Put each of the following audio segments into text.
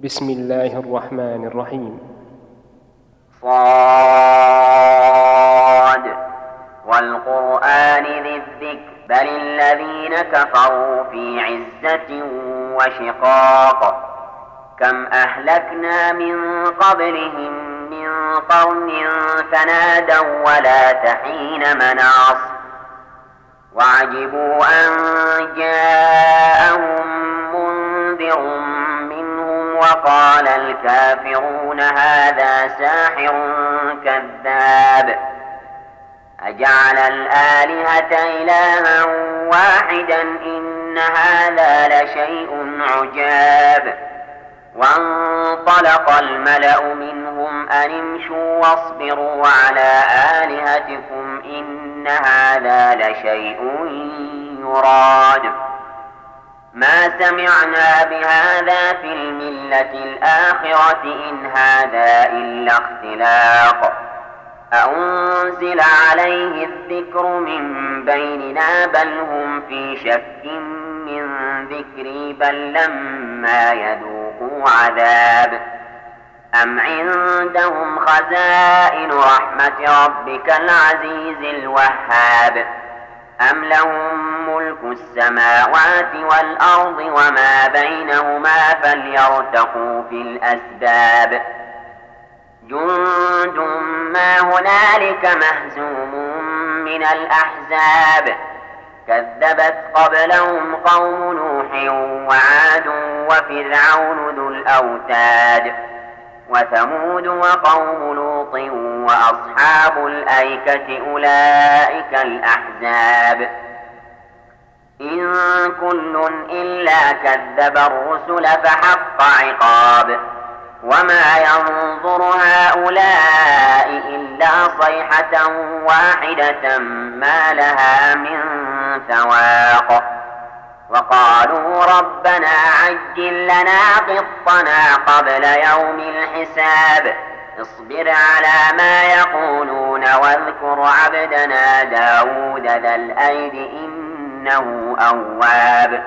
بسم الله الرحمن الرحيم. صاد والقرآن ذي الذكر بل الذين كفروا في عزة وشقاق كم أهلكنا من قبلهم من قرن فنادوا ولا تحين مناص وعجبوا أن جاءهم منذر منهم وقال الكافرون هذا ساحر كذاب أجعل الآلهة إلها واحدا إن هذا لشيء عجاب وانطلق الملأ منهم أن امشوا واصبروا على آلهتكم إن هذا لشيء يراد ما سمعنا بهذا في الملة الآخرة إن هذا إلا اختلاق أأنزل عليه الذكر من بيننا بل هم في شك من ذكري بل لما يذوقوا عذاب أم عندهم خزائن رحمة ربك العزيز الوهاب أم لهم ملك السماوات والأرض وما بينهما فليرتقوا في الأسباب جند ما هنالك مهزوم من الأحزاب كذبت قبلهم قوم نوح وعاد وفرعون ذو الأوتاد وثمود وقوم لوط وأصحاب الأيكة أولئك الأحزاب إن كل إلا كذب الرسل فحق عقاب وما ينظر هؤلاء إلا صيحة واحدة ما لها من فواق وقالوا ربنا عجل لنا قطنا قبل يوم الحساب اصبر على ما يقولون واذكر عبدنا داود ذا الأيد إنه أواب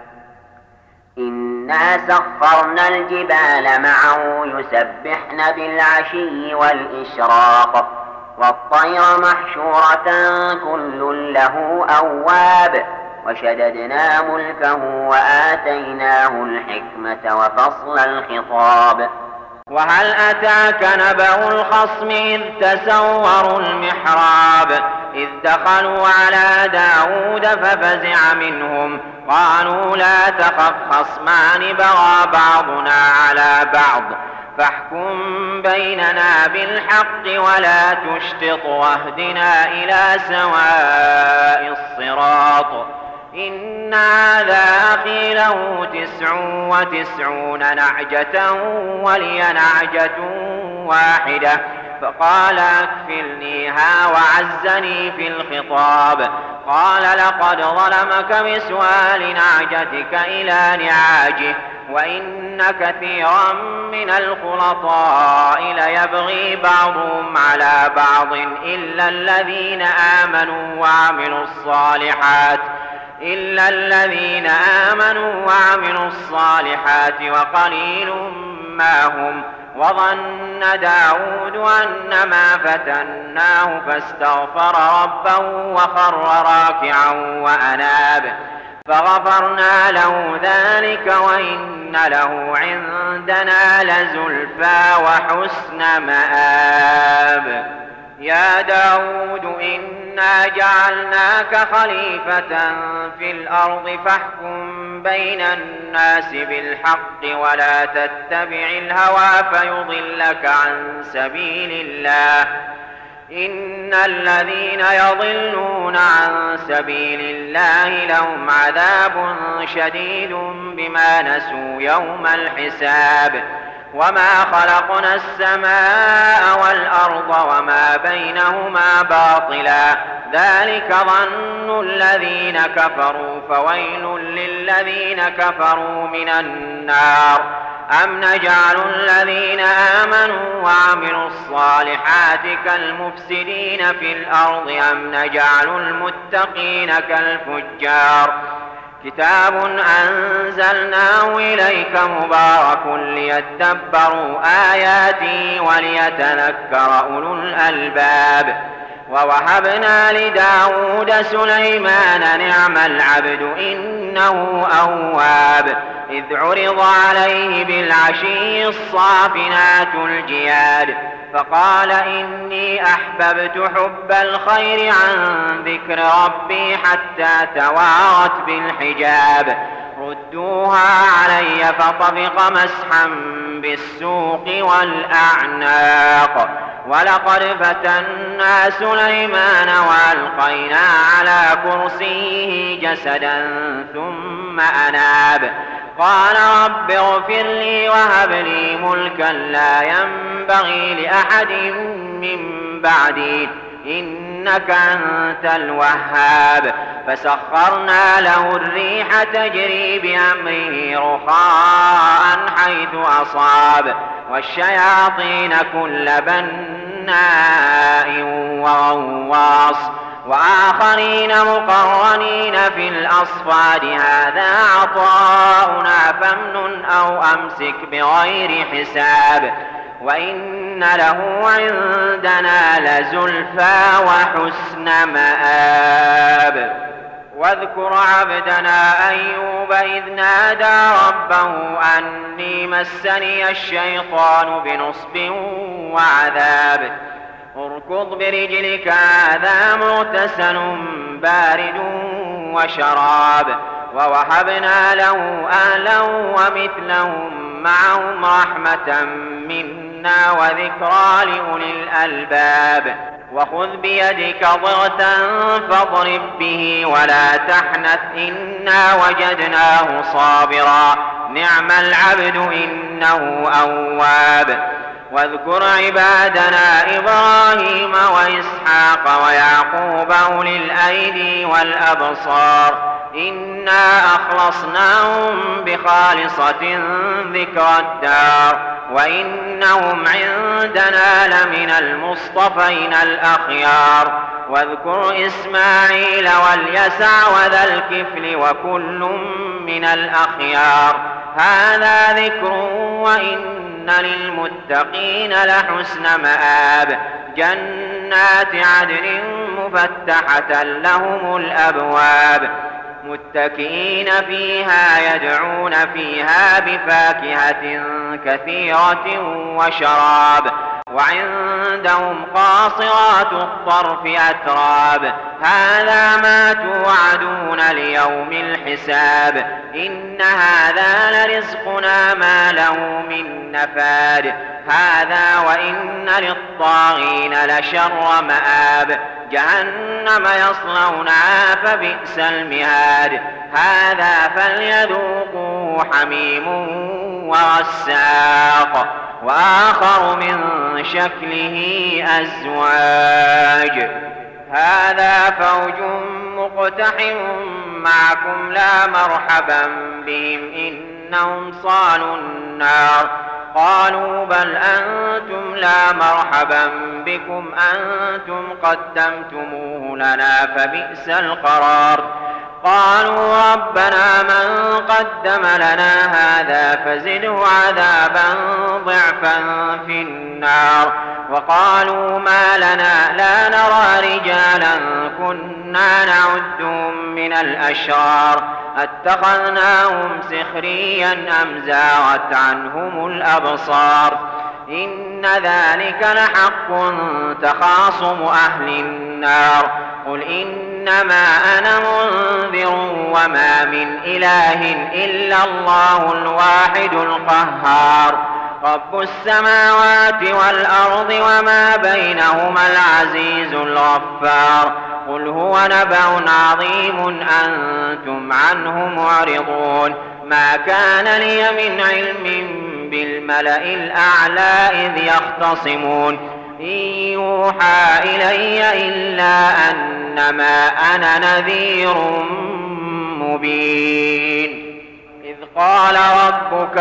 إنا سخرنا الجبال معه يسبحن بالعشي والإشراق والطير محشورة كل له أواب وشددنا ملكه وآتيناه الحكمة وفصل الخطاب وهل أتاك نبأ الخصم إذ تسوروا المحراب إذ دخلوا على داود ففزع منهم قالوا لا تخف خصمان بغى بعضنا على بعض فاحكم بيننا بالحق ولا تشطط واهدنا إلى سواء الصراط إن هذا أخي له 99 نعجة ولي نعجة واحدة فقال أكفلنيها وعزني في الخطاب قال لقد ظلمك بسؤال نعجتك إلى نعاجه وإن كثيرا من الخلطاء ليبغي بعضهم على بعض إلا الذين آمنوا وعملوا الصالحات وقليل ما هم وظن داود أنما فتناه فاستغفر ربه وخر راكعا وأناب فغفرنا له ذلك وإن له عندنا لزلفى وحسن مآب يا داود إنا جعلناك خليفة في الأرض فاحكم بين الناس بالحق ولا تتبع الهوى فيضلك عن سبيل الله إن الذين يضلون عن سبيل الله لهم عذاب شديد بما نسوا يوم الحساب وما خلقنا السماء والأرض وما بينهما باطلا ذلك ظن الذين كفروا فويل للذين كفروا من النار أم نجعل الذين آمنوا وعملوا الصالحات كالمفسدين في الأرض أم نجعل المتقين كالفجار كتاب أنزلناه إليك مبارك ليدبروا آياته وليتذكر أولو الألباب. ووهبنا لداود سليمان نعم العبد إنه أواب إذ عرض عليه بالعشي الصافنات الجياد فقال إني أحببت حب الخير عن ذكر ربي حتى توارت بالحجاب ردوها علي فطفق مسحا بالسوق والأعناق. ولقد فتنا سليمان وألقينا على كرسيه جسدا ثم أناب قال رب اغفر لي وهب لي ملكا لا ينبغي لأحد من بعدي إنك أنت الوهاب. فسخرنا له الريح تجري بأمره رخاء حيث أصاب والشياطين كل بناء وغواص وآخرين مقرنين في الأصفاد هذا عطاؤنا فامنن أو أمسك بغير حساب وإن له عندنا لزلفى وحسن مآب. واذكر عبدنا أيوب إذ نادى ربه أني مسني الشيطان بنصب وعذاب اركض برجلك هذا مغتسل بارد وشراب. ووهبنا له أهلا ومثلهم معهم رحمة منا وذكرى لأولي الألباب. وخذ بيدك ضغثا فاضرب به ولا تحنث إنا وجدناه صابرا نعم العبد إنه أواب. واذكر عبادنا إبراهيم وإسحاق ويعقوب أولي الأيدي والأبصار إنا أخلصناهم بخالصة ذكر الدار وإنهم عندنا لمن المصطفين الأخيار. واذكر إسماعيل واليسع وذا الكفل وكل من الأخيار هذا ذكر وإن للمتقين لحسن مآب. جنات عدن مفتحة لهم الأبواب متكئين فيها يدعون فيها بفاكهة كثيرة وشراب وعندهم قاصرات الطرف أتراب هذا ما توعدون ليوم الحساب إن هذا لرزقنا ما له من نفاد هذا وإن للطاغين لشر مآب جهنم يصلونها فبئس المهاد هذا فليذوقوا حميم وغساق وآخر من شكله أزواج هذا فوج مقتحم معكم لا مرحبا بهم إنهم صالوا النار قالوا بل أنتم لا مرحبا بكم أنتم قدمتموه لنا فبئس القرار قالوا ربنا من قدم لنا هذا فزده عذابا ضعفا في النار وقالوا ما لنا لا نرى رجالا كنا نعدهم من الأشرار اتخذناهم سخريا أم زاغت عنهم الأبصار إن ذلك لحق تخاصم أهل النار قل إنما أنا منذر وما من إله إلا الله الواحد القهار رب السماوات والأرض وما بينهما العزيز الغفار قل هو نبأ عظيم أنتم عنه معرضون ما كان لي من علم بالملأ الأعلى إذ يختصمون إن يوحى إلي إلا أنما أنا نذير مبين إذ قال ربك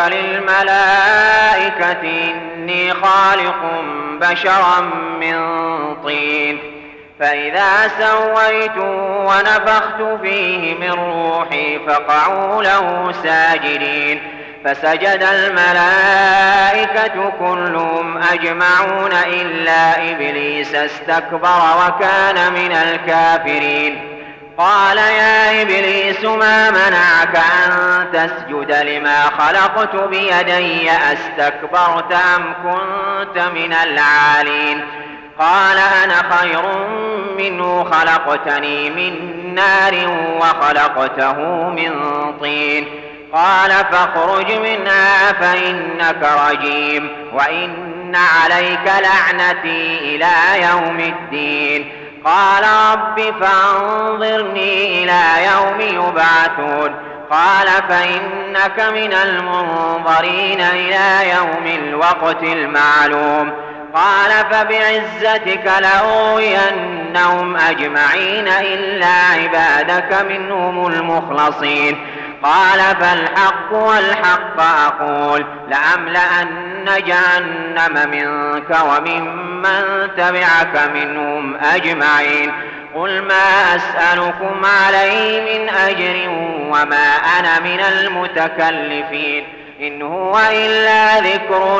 للملائكة إني خالق بشرا من طين فإذا سويته ونفخت فيه من روحي فقعوا له ساجدين فسجد الملائكة كلهم أجمعون إلا إبليس استكبر وكان من الكافرين. قال يا إبليس ما منعك أن تسجد لما خلقت بيدي أستكبرت أم كنت من العالين؟ قال أنا خير منه خلقتني من نار وخلقته من طين. قال فاخرج منها فإنك رجيم وإن عليك لعنتي إلى يوم الدين. قال رب فانظرني إلى يوم يبعثون. قال فإنك من المنظرين إلى يوم الوقت المعلوم. قال فبعزتك لأغوينهم أجمعين إلا عبادك منهم المخلصين. قال فالحق والحق أقول لأملأن جهنم منك وممن تبعك منهم أجمعين. قل ما أسألكم عليه من أجر وما أنا من المتكلفين إن هو إلا ذكر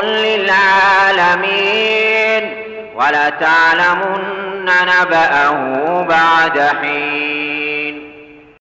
للعالمين ولتعلمن نبأه بعد حين.